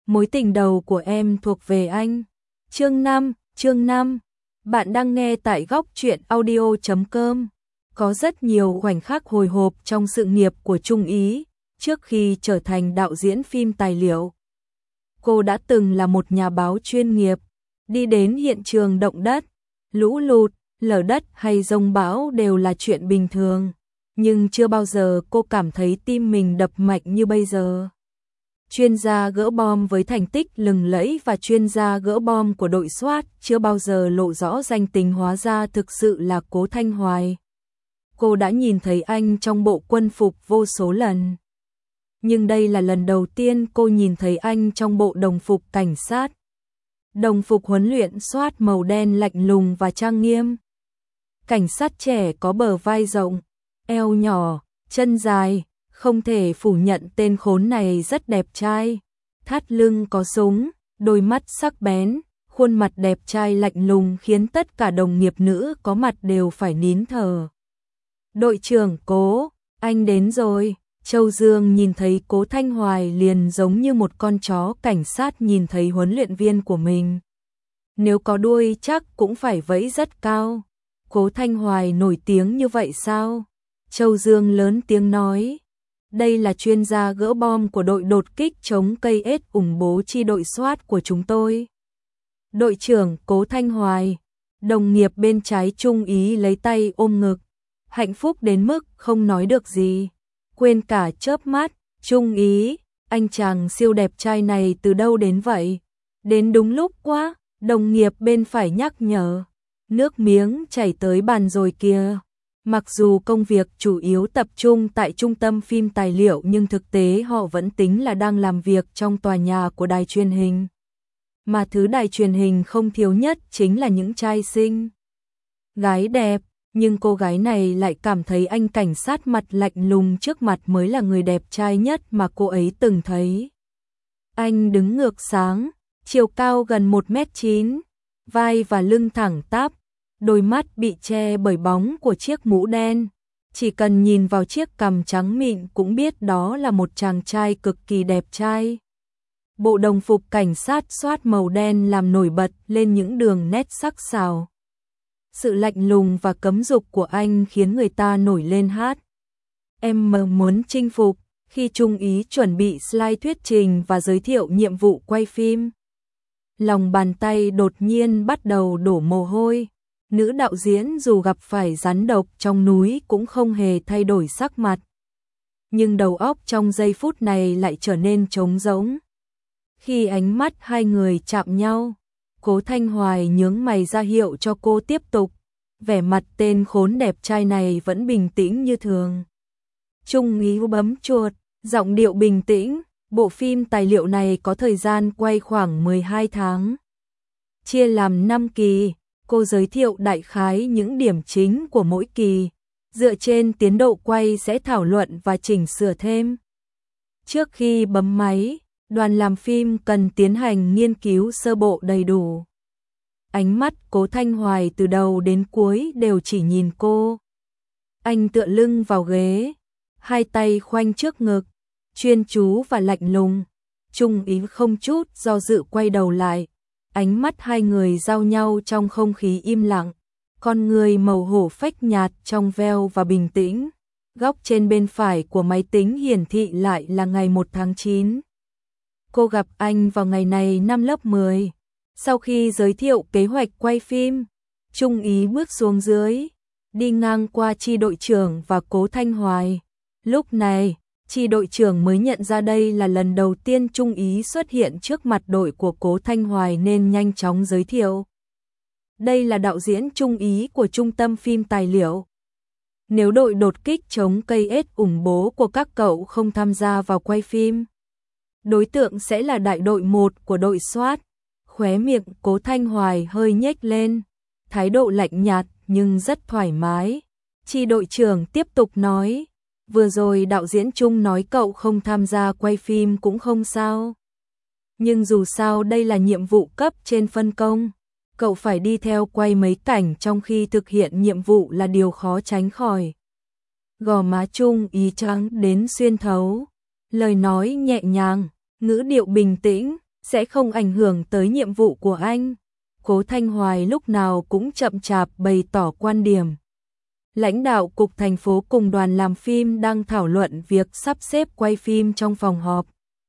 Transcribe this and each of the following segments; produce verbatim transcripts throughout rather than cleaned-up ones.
mối tình đầu của em thuộc về anh. Chương năm, chương năm. Bạn đang nghe tại góc truyện audio chấm com. Có rất nhiều khoảnh khắc hồi hộp trong sự nghiệp của Trung Ý, trước khi trở thành đạo diễn phim tài liệu. Cô đã từng là một nhà báo chuyên nghiệp, đi đến hiện trường động đất, lũ lụt, lở đất hay giông bão đều là chuyện bình thường, nhưng chưa bao giờ cô cảm thấy tim mình đập mạnh như bây giờ. Chuyên gia gỡ bom với thành tích lừng lẫy và chuyên gia gỡ bom của đội SWAT chưa bao giờ lộ rõ danh tính, hóa ra thực sự là Cố Thanh Hoài. Cô đã nhìn thấy anh trong bộ quân phục vô số lần, nhưng đây là lần đầu tiên cô nhìn thấy anh trong bộ đồng phục cảnh sát. Đồng phục huấn luyện SWAT màu đen lạnh lùng và trang nghiêm. Cảnh sát trẻ có bờ vai rộng, eo nhỏ, chân dài, không thể phủ nhận tên khốn này rất đẹp trai. Thắt lưng có súng, đôi mắt sắc bén, khuôn mặt đẹp trai lạnh lùng khiến tất cả đồng nghiệp nữ có mặt đều phải nín thở. Đội trưởng Cố, anh đến rồi. Châu Dương nhìn thấy Cố Thanh Hoài liền giống như một con chó cảnh sát nhìn thấy huấn luyện viên của mình. Nếu có đuôi chắc cũng phải vẫy rất cao. Cố Thanh Hoài nổi tiếng như vậy sao? Châu Dương lớn tiếng nói. Đây là chuyên gia gỡ bom của đội đột kích chống cây ết ủng bố chi đội SWAT của chúng tôi. Đội trưởng Cố Thanh Hoài. Đồng nghiệp bên trái Trung Ý lấy tay ôm ngực, hạnh phúc đến mức không nói được gì. Quên cả chớp mắt. Trung Ý, anh chàng siêu đẹp trai này từ đâu đến vậy? Đến đúng lúc quá. Đồng nghiệp bên phải nhắc nhở. Nước miếng chảy tới bàn rồi kìa. Mặc dù công việc chủ yếu tập trung tại trung tâm phim tài liệu nhưng thực tế họ vẫn tính là đang làm việc trong tòa nhà của đài truyền hình. Mà thứ đài truyền hình không thiếu nhất chính là những trai xinh, gái đẹp, nhưng cô gái này lại cảm thấy anh cảnh sát mặt lạnh lùng trước mặt mới là người đẹp trai nhất mà cô ấy từng thấy. Anh đứng ngược sáng, chiều cao gần một mét chín, vai và lưng thẳng tắp, đôi mắt bị che bởi bóng của chiếc mũ đen. Chỉ cần nhìn vào chiếc cằm trắng mịn cũng biết đó là một chàng trai cực kỳ đẹp trai. Bộ đồng phục cảnh sát SWAT màu đen làm nổi bật lên những đường nét sắc sảo. Sự lạnh lùng và cấm dục của anh khiến người ta nổi lên hát. Em mơ muốn chinh phục. Khi Trung Ý chuẩn bị slide thuyết trình và giới thiệu nhiệm vụ quay phim, lòng bàn tay đột nhiên bắt đầu đổ mồ hôi. Nữ đạo diễn dù gặp phải rắn độc trong núi cũng không hề thay đổi sắc mặt, nhưng đầu óc trong giây phút này lại trở nên trống rỗng. Khi ánh mắt hai người chạm nhau, Cố Thanh Hoài nhướng mày ra hiệu cho cô tiếp tục. Vẻ mặt tên khốn đẹp trai này vẫn bình tĩnh như thường. Trung Ý bấm chuột, giọng điệu bình tĩnh. Bộ phim tài liệu này có thời gian quay khoảng mười hai tháng, chia làm năm kỳ. Cô giới thiệu đại khái những điểm chính của mỗi kỳ, dựa trên tiến độ quay sẽ thảo luận và chỉnh sửa thêm. Trước khi bấm máy, đoàn làm phim cần tiến hành nghiên cứu sơ bộ đầy đủ. Ánh mắt Cố Thanh Hoài từ đầu đến cuối đều chỉ nhìn cô. Anh tựa lưng vào ghế, hai tay khoanh trước ngực, chuyên chú và lạnh lùng. Trung Ý không chút do dự quay đầu lại. Ánh mắt hai người giao nhau trong không khí im lặng. Con người màu hổ phách nhạt trong veo và bình tĩnh. Góc trên bên phải của máy tính hiển thị lại là ngày một tháng chín. Cô gặp anh vào ngày này năm lớp mười. Sau khi giới thiệu kế hoạch quay phim, Trung Ý bước xuống dưới, đi ngang qua chi đội trưởng và Cố Thanh Hoài. Lúc này, chi đội trưởng mới nhận ra đây là lần đầu tiên Trung Ý xuất hiện trước mặt đội của Cố Thanh Hoài nên nhanh chóng giới thiệu. Đây là đạo diễn Trung Ý của trung tâm phim tài liệu. Nếu đội đột kích chống cây ết ủng bố của các cậu không tham gia vào quay phim, đối tượng sẽ là đại đội một của đội SWAT. Khóe miệng Cố Thanh Hoài hơi nhếch lên, thái độ lạnh nhạt nhưng rất thoải mái. Chi đội trưởng tiếp tục nói, vừa rồi đạo diễn Trung nói cậu không tham gia quay phim cũng không sao. Nhưng dù sao đây là nhiệm vụ cấp trên phân công, cậu phải đi theo quay mấy cảnh trong khi thực hiện nhiệm vụ là điều khó tránh khỏi. Gò má Trung Ý trắng đến xuyên thấu, lời nói nhẹ nhàng, ngữ điệu bình tĩnh, sẽ không ảnh hưởng tới nhiệm vụ của anh. Cố Thanh Hoài lúc nào cũng chậm chạp bày tỏ quan điểm. Lãnh đạo cục thành phố cùng đoàn làm phim đang thảo luận việc sắp xếp quay phim trong phòng họp.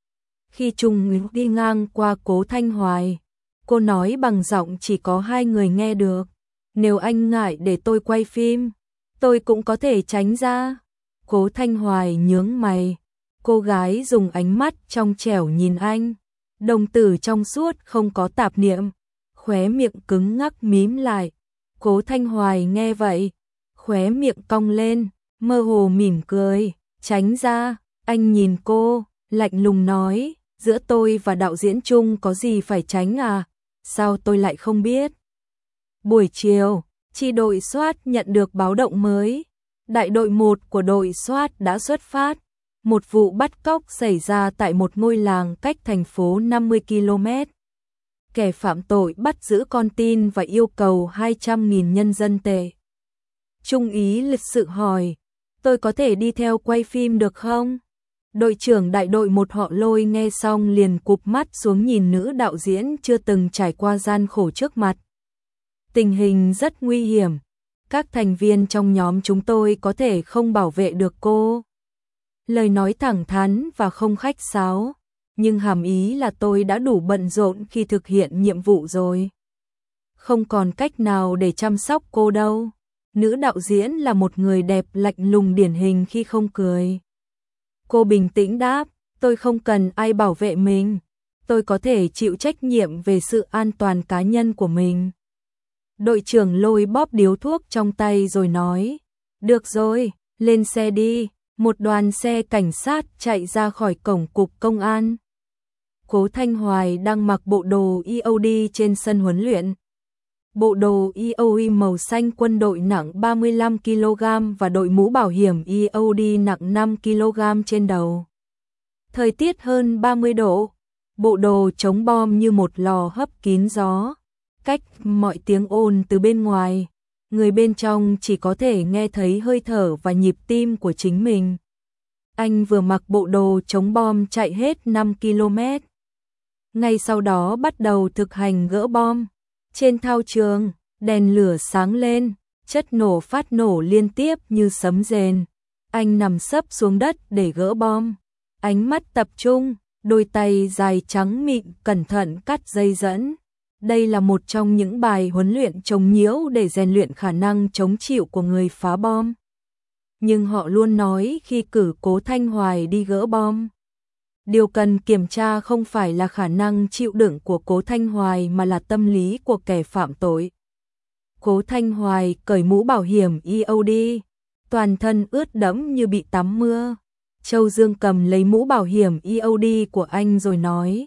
Khi Trung đi ngang qua Cố Thanh Hoài, cô nói bằng giọng chỉ có hai người nghe được. Nếu anh ngại để tôi quay phim, tôi cũng có thể tránh ra. Cố Thanh Hoài nhướng mày. Cô gái dùng ánh mắt trong trẻo nhìn anh. Đồng tử trong suốt không có tạp niệm. Khóe miệng cứng ngắc mím lại. Cố Thanh Hoài nghe vậy, khóe miệng cong lên, mơ hồ mỉm cười. Tránh ra, anh nhìn cô, lạnh lùng nói. Giữa tôi và đạo diễn Trung có gì phải tránh à? Sao tôi lại không biết? Buổi chiều, chi đội SWAT nhận được báo động mới. Đại đội một của đội SWAT đã xuất phát. Một vụ bắt cóc xảy ra tại một ngôi làng cách thành phố năm mươi ki lô mét. Kẻ phạm tội bắt giữ con tin và yêu cầu hai trăm nghìn nhân dân tệ. Trung úy lịch sự hỏi, tôi có thể đi theo quay phim được không? Đội trưởng đại đội một họ Lôi nghe xong liền cụp mắt xuống nhìn nữ đạo diễn chưa từng trải qua gian khổ trước mặt. Tình hình rất nguy hiểm. Các thành viên trong nhóm chúng tôi có thể không bảo vệ được cô. Lời nói thẳng thắn và không khách sáo, nhưng hàm ý là tôi đã đủ bận rộn khi thực hiện nhiệm vụ rồi. Không còn cách nào để chăm sóc cô đâu. Nữ đạo diễn là một người đẹp lạnh lùng điển hình khi không cười. Cô bình tĩnh đáp, tôi không cần ai bảo vệ mình. Tôi có thể chịu trách nhiệm về sự an toàn cá nhân của mình. Đội trưởng Lôi bóp điếu thuốc trong tay rồi nói, được rồi, lên xe đi. Một đoàn xe cảnh sát chạy ra khỏi cổng cục công an. Cố Thanh Hoài đang mặc bộ đồ e o đê trên sân huấn luyện. Bộ đồ e o đê màu xanh quân đội nặng ba mươi lăm ki lô gam và đội mũ bảo hiểm e o đê nặng năm ki lô gam trên đầu. Thời tiết hơn ba mươi độ, bộ đồ chống bom như một lò hấp kín gió. Cách mọi tiếng ồn từ bên ngoài, người bên trong chỉ có thể nghe thấy hơi thở và nhịp tim của chính mình. Anh vừa mặc bộ đồ chống bom chạy hết năm ki lô mét. Ngay sau đó bắt đầu thực hành gỡ bom. Trên thao trường, đèn lửa sáng lên, chất nổ phát nổ liên tiếp như sấm rền. Anh nằm sấp xuống đất để gỡ bom. Ánh mắt tập trung, đôi tay dài trắng mịn cẩn thận cắt dây dẫn. Đây là một trong những bài huấn luyện chống nhiễu để rèn luyện khả năng chống chịu của người phá bom. Nhưng họ luôn nói khi cử Cố Thanh Hoài đi gỡ bom, điều cần kiểm tra không phải là khả năng chịu đựng của Cố Thanh Hoài mà là tâm lý của kẻ phạm tội. Cố Thanh Hoài cởi mũ bảo hiểm e o đê, toàn thân ướt đẫm như bị tắm mưa. Châu Dương cầm lấy mũ bảo hiểm e o đê của anh rồi nói,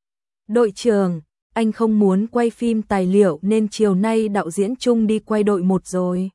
đội trưởng, anh không muốn quay phim tài liệu nên chiều nay đạo diễn Trung đi quay đội một rồi.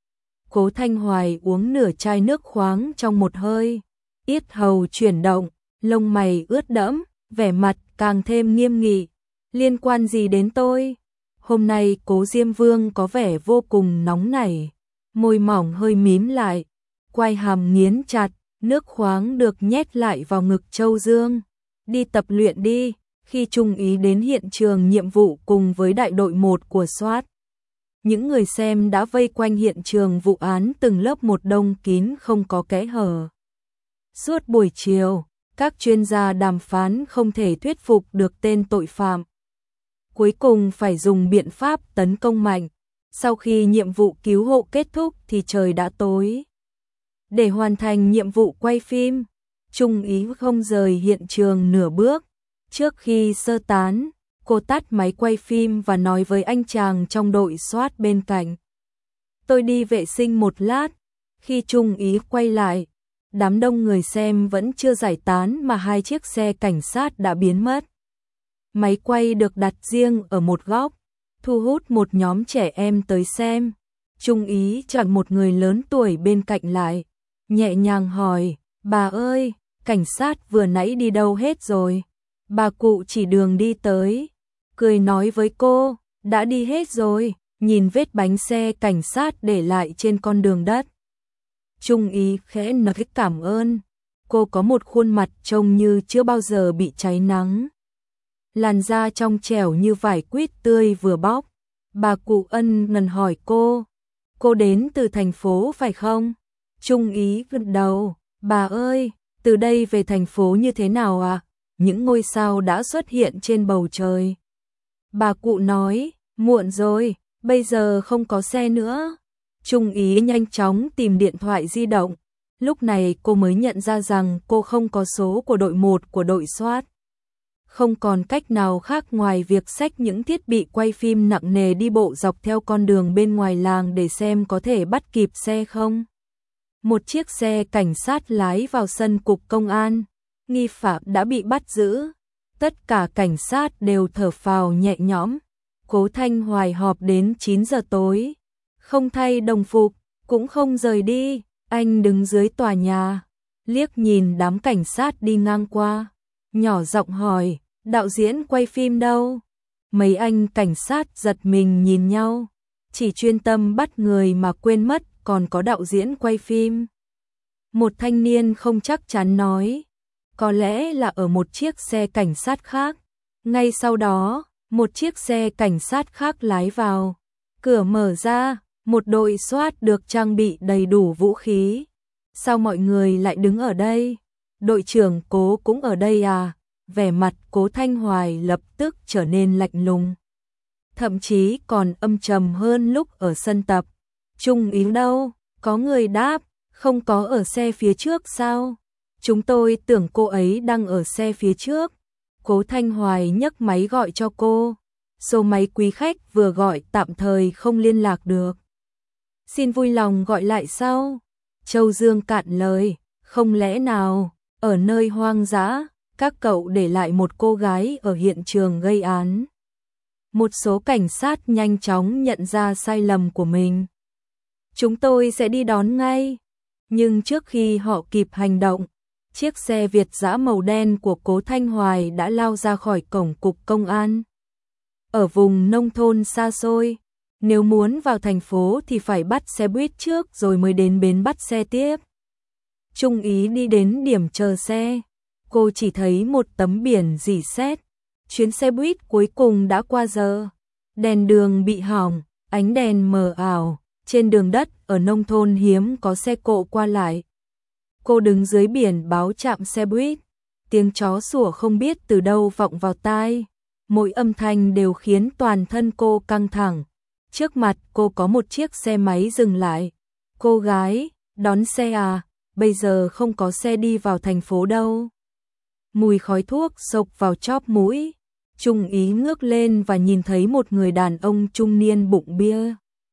Cố Thanh Hoài uống nửa chai nước khoáng trong một hơi, yết hầu chuyển động, lông mày ướt đẫm, vẻ mặt càng thêm nghiêm nghị. Liên quan gì đến tôi? Hôm nay Cố Diêm Vương có vẻ vô cùng nóng nảy, môi mỏng hơi mím lại, quai hàm nghiến chặt, nước khoáng được nhét lại vào ngực Châu Dương. Đi tập luyện đi. Khi Trung úy đến hiện trường nhiệm vụ cùng với đại đội một của SWAT, những người xem đã vây quanh hiện trường vụ án từng lớp một đông kín không có kẽ hở. Suốt buổi chiều, các chuyên gia đàm phán không thể thuyết phục được tên tội phạm. Cuối cùng phải dùng biện pháp tấn công mạnh. Sau khi nhiệm vụ cứu hộ kết thúc thì trời đã tối. Để hoàn thành nhiệm vụ quay phim, Trung úy không rời hiện trường nửa bước. Trước khi sơ tán, cô tắt máy quay phim và nói với anh chàng trong đội SWAT bên cạnh. Tôi đi vệ sinh một lát. Khi Trung úy quay lại, đám đông người xem vẫn chưa giải tán mà hai chiếc xe cảnh sát đã biến mất. Máy quay được đặt riêng ở một góc, thu hút một nhóm trẻ em tới xem. Trung úy chọn một người lớn tuổi bên cạnh lại, nhẹ nhàng hỏi, bà ơi, cảnh sát vừa nãy đi đâu hết rồi? Bà cụ chỉ đường đi tới, cười nói với cô, đã đi hết rồi, nhìn vết bánh xe cảnh sát để lại trên con đường đất. Trung úy khẽ nói cảm ơn, cô có một khuôn mặt trông như chưa bao giờ bị cháy nắng. làn da trong trẻo như vải quýt tươi vừa bóc. Bà cụ ân ngần hỏi cô, cô đến từ thành phố phải không? Trung ý gật đầu, bà ơi, từ đây về thành phố như thế nào à? Những ngôi sao đã xuất hiện trên bầu trời. Bà cụ nói, muộn rồi, bây giờ không có xe nữa. Trung ý nhanh chóng tìm điện thoại di động. Lúc này cô mới nhận ra rằng cô không có số của đội một của đội soát. Không còn cách nào khác ngoài việc xách những thiết bị quay phim nặng nề đi bộ dọc theo con đường bên ngoài làng để xem có thể bắt kịp xe không. Một chiếc xe cảnh sát lái vào sân cục công an. Nghi phạm đã bị bắt giữ. Tất cả cảnh sát đều thở phào nhẹ nhõm. Cố Thanh Hoài họp đến chín giờ tối. Không thay đồng phục, cũng không rời đi. Anh đứng dưới tòa nhà, liếc nhìn đám cảnh sát đi ngang qua. Nhỏ giọng hỏi, đạo diễn quay phim đâu? Mấy anh cảnh sát giật mình nhìn nhau. Chỉ chuyên tâm bắt người mà quên mất còn có đạo diễn quay phim. Một thanh niên không chắc chắn nói, có lẽ là ở một chiếc xe cảnh sát khác. Ngay sau đó, một chiếc xe cảnh sát khác lái vào. Cửa mở ra, một đội soát được trang bị đầy đủ vũ khí. Sao mọi người lại đứng ở đây? Đội trưởng Cố cũng ở đây à? Vẻ mặt Cố Thanh Hoài lập tức trở nên lạnh lùng. Thậm chí còn âm trầm hơn lúc ở sân tập. Trung ý đâu? Có người đáp, không có ở xe phía trước sao? Chúng tôi tưởng cô ấy đang ở xe phía trước. Cố Thanh Hoài nhấc máy gọi cho cô. Số máy quý khách vừa gọi tạm thời không liên lạc được. Xin vui lòng gọi lại sau. Châu Dương cạn lời, không lẽ nào, ở nơi hoang dã, các cậu để lại một cô gái ở hiện trường gây án. Một số cảnh sát nhanh chóng nhận ra sai lầm của mình. Chúng tôi sẽ đi đón ngay. Nhưng trước khi họ kịp hành động, chiếc xe Việt dã màu đen của Cố Thanh Hoài đã lao ra khỏi cổng cục công an. Ở vùng nông thôn xa xôi, nếu muốn vào thành phố thì phải bắt xe buýt trước rồi mới đến bến bắt xe tiếp. Trung ý đi đến điểm chờ xe. Cô chỉ thấy một tấm biển rỉ sét. Chuyến xe buýt cuối cùng đã qua giờ. Đèn đường bị hỏng, ánh đèn mờ ảo. Trên đường đất ở nông thôn hiếm có xe cộ qua lại. Cô đứng dưới biển báo trạm xe buýt. Tiếng chó sủa không biết từ đâu vọng vào tai. Mỗi âm thanh đều khiến toàn thân cô căng thẳng. Trước mặt cô có một chiếc xe máy dừng lại. Cô gái, đón xe à? Bây giờ không có xe đi vào thành phố đâu. Mùi khói thuốc xộc vào chóp mũi. Trung ý ngước lên và nhìn thấy một người đàn ông trung niên bụng bia.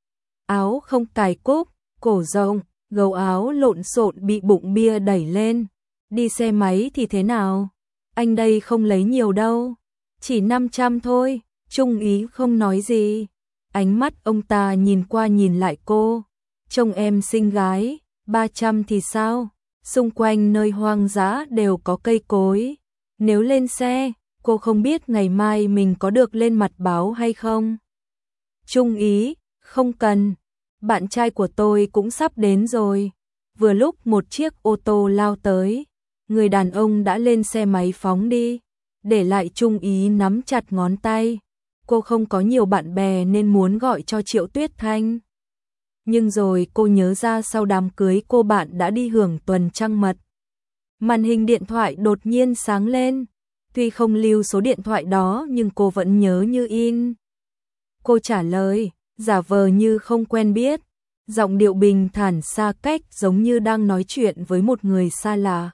Áo không cài cúc, cổ rộng, gấu áo lộn xộn bị bụng bia đẩy lên. Đi xe máy thì thế nào? Anh đây không lấy nhiều đâu. Chỉ năm trăm thôi. Trung ý không nói gì. Ánh mắt ông ta nhìn qua nhìn lại cô. Trông em xinh gái, ba trăm thì sao? Xung quanh nơi hoang dã đều có cây cối. Nếu lên xe, cô không biết ngày mai mình có được lên mặt báo hay không? Trung ý, không cần. Bạn trai của tôi cũng sắp đến rồi. Vừa lúc một chiếc ô tô lao tới. Người đàn ông đã lên xe máy phóng đi. Để lại Trung ý nắm chặt ngón tay. Cô không có nhiều bạn bè nên muốn gọi cho Triệu Tuyết Thanh. Nhưng rồi cô nhớ ra sau đám cưới cô bạn đã đi hưởng tuần trăng mật. Màn hình điện thoại đột nhiên sáng lên. Tuy không lưu số điện thoại đó nhưng cô vẫn nhớ như in. Cô trả lời, giả vờ như không quen biết. Giọng điệu bình thản xa cách giống như đang nói chuyện với một người xa lạ.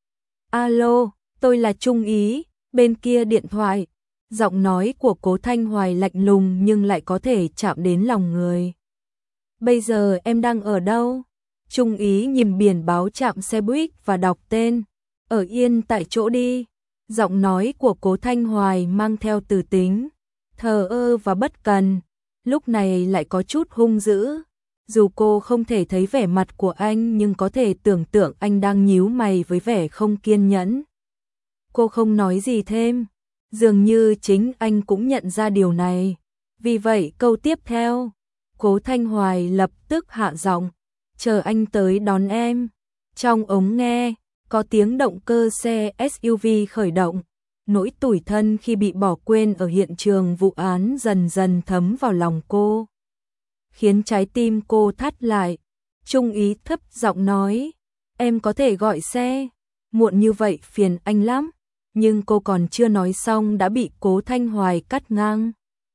Alo, tôi là Trung ý, bên kia điện thoại. Giọng nói của Cố Thanh Hoài lạnh lùng nhưng lại có thể chạm đến lòng người. Bây giờ em đang ở đâu? Trung ý nhìn biển báo trạm xe buýt và đọc tên. Ở yên tại chỗ đi. Giọng nói của Cố Thanh Hoài mang theo từ tính, thờ ơ và bất cần. Lúc này lại có chút hung dữ. Dù cô không thể thấy vẻ mặt của anh nhưng có thể tưởng tượng anh đang nhíu mày với vẻ không kiên nhẫn. Cô không nói gì thêm. Dường như chính anh cũng nhận ra điều này. Vì vậy câu tiếp theo, Cố Thanh Hoài lập tức hạ giọng, chờ anh tới đón em. Trong ống nghe, có tiếng động cơ xe ét u vê khởi động. nỗi tủi thân khi bị bỏ quên ở hiện trường vụ án dần dần thấm vào lòng cô, khiến trái tim cô thắt lại. Trung úy thấp giọng nói, em có thể gọi xe, muộn như vậy phiền anh lắm. Nhưng cô còn chưa nói xong đã bị Cố Thanh Hoài cắt ngang.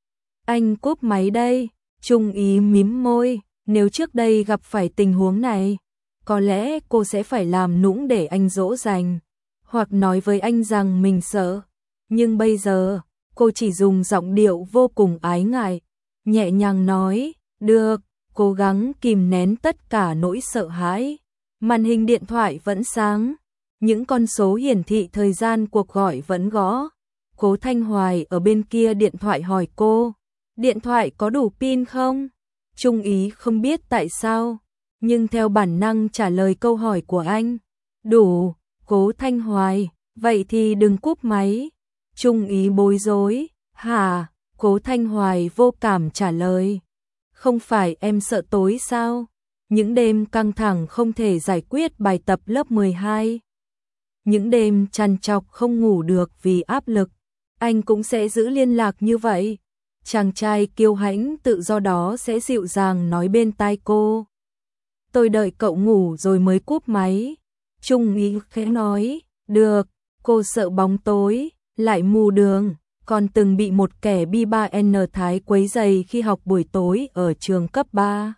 Anh cúp máy đây. Trung úy mím môi, nếu trước đây gặp phải tình huống này, có lẽ cô sẽ phải làm nũng để anh dỗ dành, hoặc nói với anh rằng mình sợ. Nhưng bây giờ, cô chỉ dùng giọng điệu vô cùng ái ngại, nhẹ nhàng nói, được, cố gắng kìm nén tất cả nỗi sợ hãi. Màn hình điện thoại vẫn sáng, những con số hiển thị thời gian cuộc gọi vẫn gõ. Cố Thanh Hoài ở bên kia điện thoại hỏi cô, điện thoại có đủ pin không? Trung úy không biết tại sao, nhưng theo bản năng trả lời câu hỏi của anh. Đủ. Cố Thanh Hoài, vậy thì đừng cúp máy. Trung úy bối rối, hả? Cố Thanh Hoài vô cảm trả lời, không phải em sợ tối sao? Những đêm căng thẳng không thể giải quyết bài tập lớp mười hai. Những đêm trằn trọc không ngủ được vì áp lực, anh cũng sẽ giữ liên lạc như vậy. Chàng trai kiêu hãnh tự do đó sẽ dịu dàng nói bên tai cô. Tôi đợi cậu ngủ rồi mới cúp máy. Trung úy khẽ nói, được, cô sợ bóng tối, lại mù đường, còn từng bị một kẻ bi ba en thái quấy rầy khi học buổi tối ở trường cấp ba.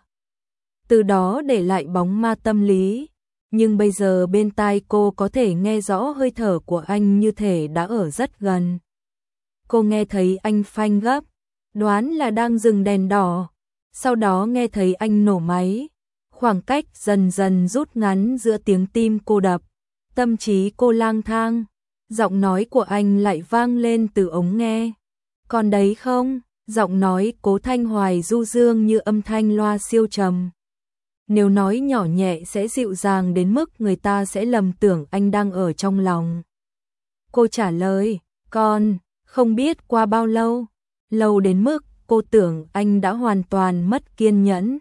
Từ đó để lại bóng ma tâm lý, nhưng bây giờ bên tai cô có thể nghe rõ hơi thở của anh như thể đã ở rất gần. Cô nghe thấy anh phanh gấp, đoán là đang dừng đèn đỏ, sau đó nghe thấy anh nổ máy. Khoảng cách dần dần rút ngắn giữa tiếng tim cô đập, tâm trí cô lang thang, giọng nói của anh lại vang lên từ ống nghe. Còn đấy không? Giọng nói Cố Thanh Hoài du dương như âm thanh loa siêu trầm. Nếu nói nhỏ nhẹ sẽ dịu dàng đến mức người ta sẽ lầm tưởng anh đang ở trong lòng. Cô trả lời, con, không biết qua bao lâu, lâu đến mức cô tưởng anh đã hoàn toàn mất kiên nhẫn.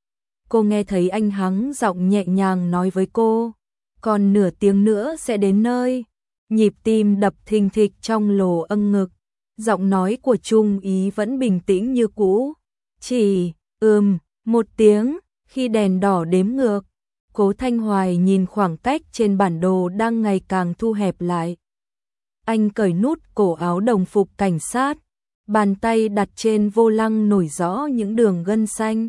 Cô nghe thấy anh hắng giọng nhẹ nhàng nói với cô, còn nửa tiếng nữa sẽ đến nơi. Nhịp tim đập thình thịch trong lồ âng ngực, giọng nói của Trung úy vẫn bình tĩnh như cũ. Chỉ, ừm, một tiếng, khi đèn đỏ đếm ngược, Cố Thanh Hoài nhìn khoảng cách trên bản đồ đang ngày càng thu hẹp lại. Anh cởi nút cổ áo đồng phục cảnh sát, bàn tay đặt trên vô lăng nổi rõ những đường gân xanh.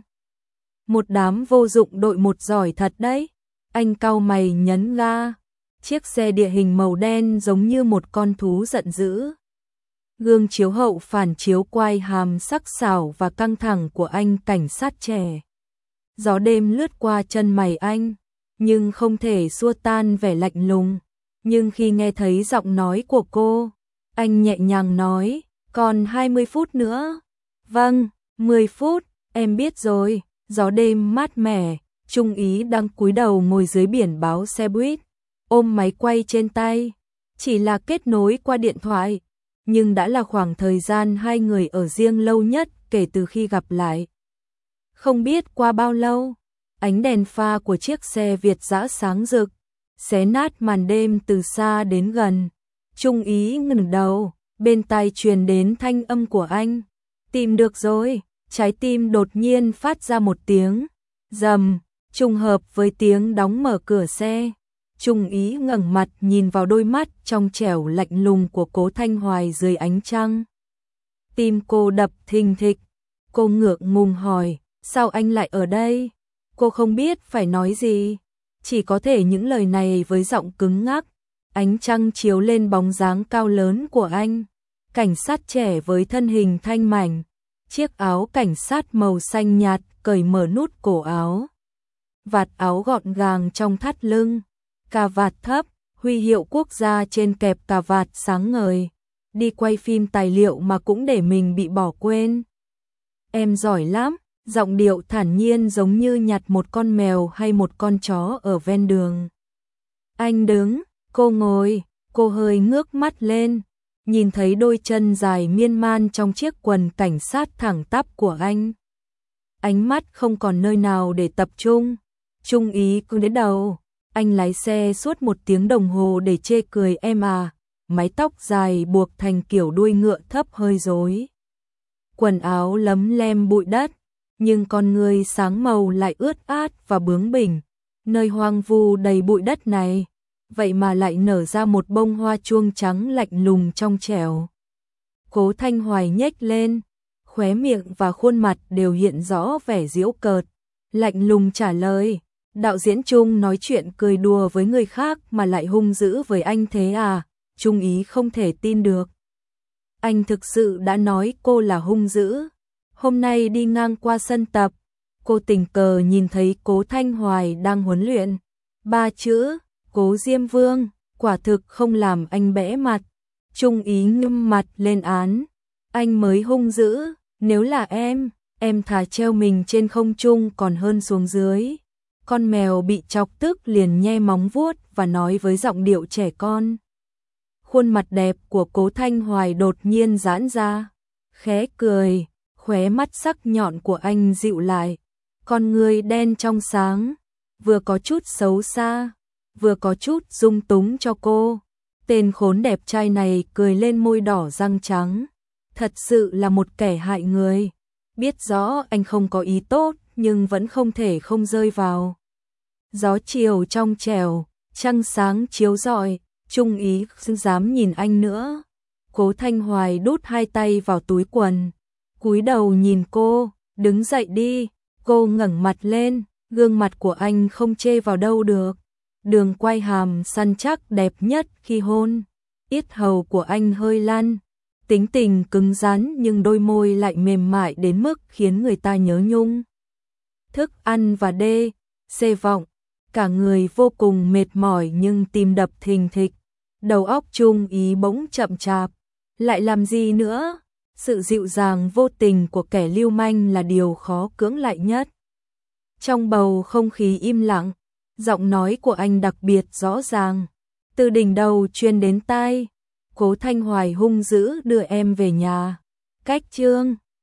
Một đám vô dụng đội một giỏi thật đấy. Anh cau mày nhấn ga. Chiếc xe địa hình màu đen giống như một con thú giận dữ. Gương chiếu hậu phản chiếu quai hàm sắc sảo và căng thẳng của anh cảnh sát trẻ. Gió đêm lướt qua chân mày anh, nhưng không thể xua tan vẻ lạnh lùng. Nhưng khi nghe thấy giọng nói của cô, anh nhẹ nhàng nói, còn hai mươi phút nữa. Vâng, mười phút, em biết rồi. Gió đêm mát mẻ, Trung úy đang cúi đầu ngồi dưới biển báo xe buýt, ôm máy quay trên tay. Chỉ là kết nối qua điện thoại, nhưng đã là khoảng thời gian hai người ở riêng lâu nhất kể từ khi gặp lại. Không biết qua bao lâu, ánh đèn pha của chiếc xe Việt dã sáng rực, xé nát màn đêm từ xa đến gần. Trung úy ngẩng đầu, bên tai truyền đến thanh âm của anh. Tìm được rồi. Trái tim đột nhiên phát ra một tiếng rầm, trùng hợp với tiếng đóng mở cửa xe. Trung úy ngẩng mặt nhìn vào đôi mắt trong trẻo lạnh lùng của Cố Thanh Hoài dưới ánh trăng. Tim cô đập thình thịch, cô ngượng ngùng hỏi, sao anh lại ở đây? Cô không biết phải nói gì, chỉ có thể những lời này với giọng cứng ngắc. Ánh trăng chiếu lên bóng dáng cao lớn của anh, cảnh sát trẻ với thân hình thanh mảnh. Chiếc áo cảnh sát màu xanh nhạt cởi mở nút cổ áo. Vạt áo gọn gàng trong thắt lưng. Cà vạt thấp, huy hiệu quốc gia trên kẹp cà vạt sáng ngời. Đi quay phim tài liệu mà cũng để mình bị bỏ quên. Em giỏi lắm, giọng điệu thản nhiên giống như nhặt một con mèo hay một con chó ở ven đường. Anh đứng, cô ngồi, cô hơi ngước mắt lên. Nhìn thấy đôi chân dài miên man trong chiếc quần cảnh sát thẳng tắp của anh. Ánh mắt không còn nơi nào để tập trung. Trung úy cứ đến đầu. Anh lái xe suốt một tiếng đồng hồ để chê cười em à. mái tóc dài buộc thành kiểu đuôi ngựa thấp hơi rối. Quần áo lấm lem bụi đất, nhưng con người sáng màu lại ướt át và bướng bỉnh. Nơi hoang vu đầy bụi đất này, vậy mà lại nở ra một bông hoa chuông trắng lạnh lùng trong trẻo. Cố Thanh Hoài nhếch lên, khóe miệng và khuôn mặt đều hiện rõ vẻ giễu cợt, lạnh lùng trả lời, đạo diễn Trung nói chuyện cười đùa với người khác mà lại hung dữ với anh thế à, Trung ý không thể tin được. Anh thực sự đã nói cô là hung dữ. Hôm nay đi ngang qua sân tập, cô tình cờ nhìn thấy Cố Thanh Hoài đang huấn luyện. Ba chữ, Cố Diêm Vương, quả thực không làm anh bẽ mặt. Trung ý ngưng mặt lên án. Anh mới hung dữ, nếu là em, em thà treo mình trên không trung còn hơn xuống dưới. Con mèo bị chọc tức liền nhe móng vuốt và nói với giọng điệu trẻ con. Khuôn mặt đẹp của Cố Thanh Hoài đột nhiên giãn ra, khẽ cười, khóe mắt sắc nhọn của anh dịu lại. Con người đen trong sáng, vừa có chút xấu xa, vừa có chút dung túng cho cô. Tên khốn đẹp trai này cười lên môi đỏ răng trắng. Thật sự là một kẻ hại người. Biết rõ anh không có ý tốt, nhưng vẫn không thể không rơi vào. Gió chiều trong trẻo, trăng sáng chiếu rọi, Trung ý không dám nhìn anh nữa. Cố Thanh Hoài đút hai tay vào túi quần, cúi đầu nhìn cô, đứng dậy đi. Cô ngẩng mặt lên, gương mặt của anh không chê vào đâu được. Đường quay hàm săn chắc đẹp nhất khi hôn. Yết hầu của anh hơi lăn, tính tình cứng rắn nhưng đôi môi lại mềm mại đến mức khiến người ta nhớ nhung. Thức ăn và đê, xê vọng, cả người vô cùng mệt mỏi nhưng tim đập thình thịch. Đầu óc Trung ý bỗng chậm chạp, lại làm gì nữa? Sự dịu dàng vô tình của kẻ lưu manh là điều khó cưỡng lại nhất. Trong bầu không khí im lặng, giọng nói của anh đặc biệt rõ ràng, từ đỉnh đầu truyền đến tai. Cố Thanh Hoài hung dữ đưa em về nhà. Cách chương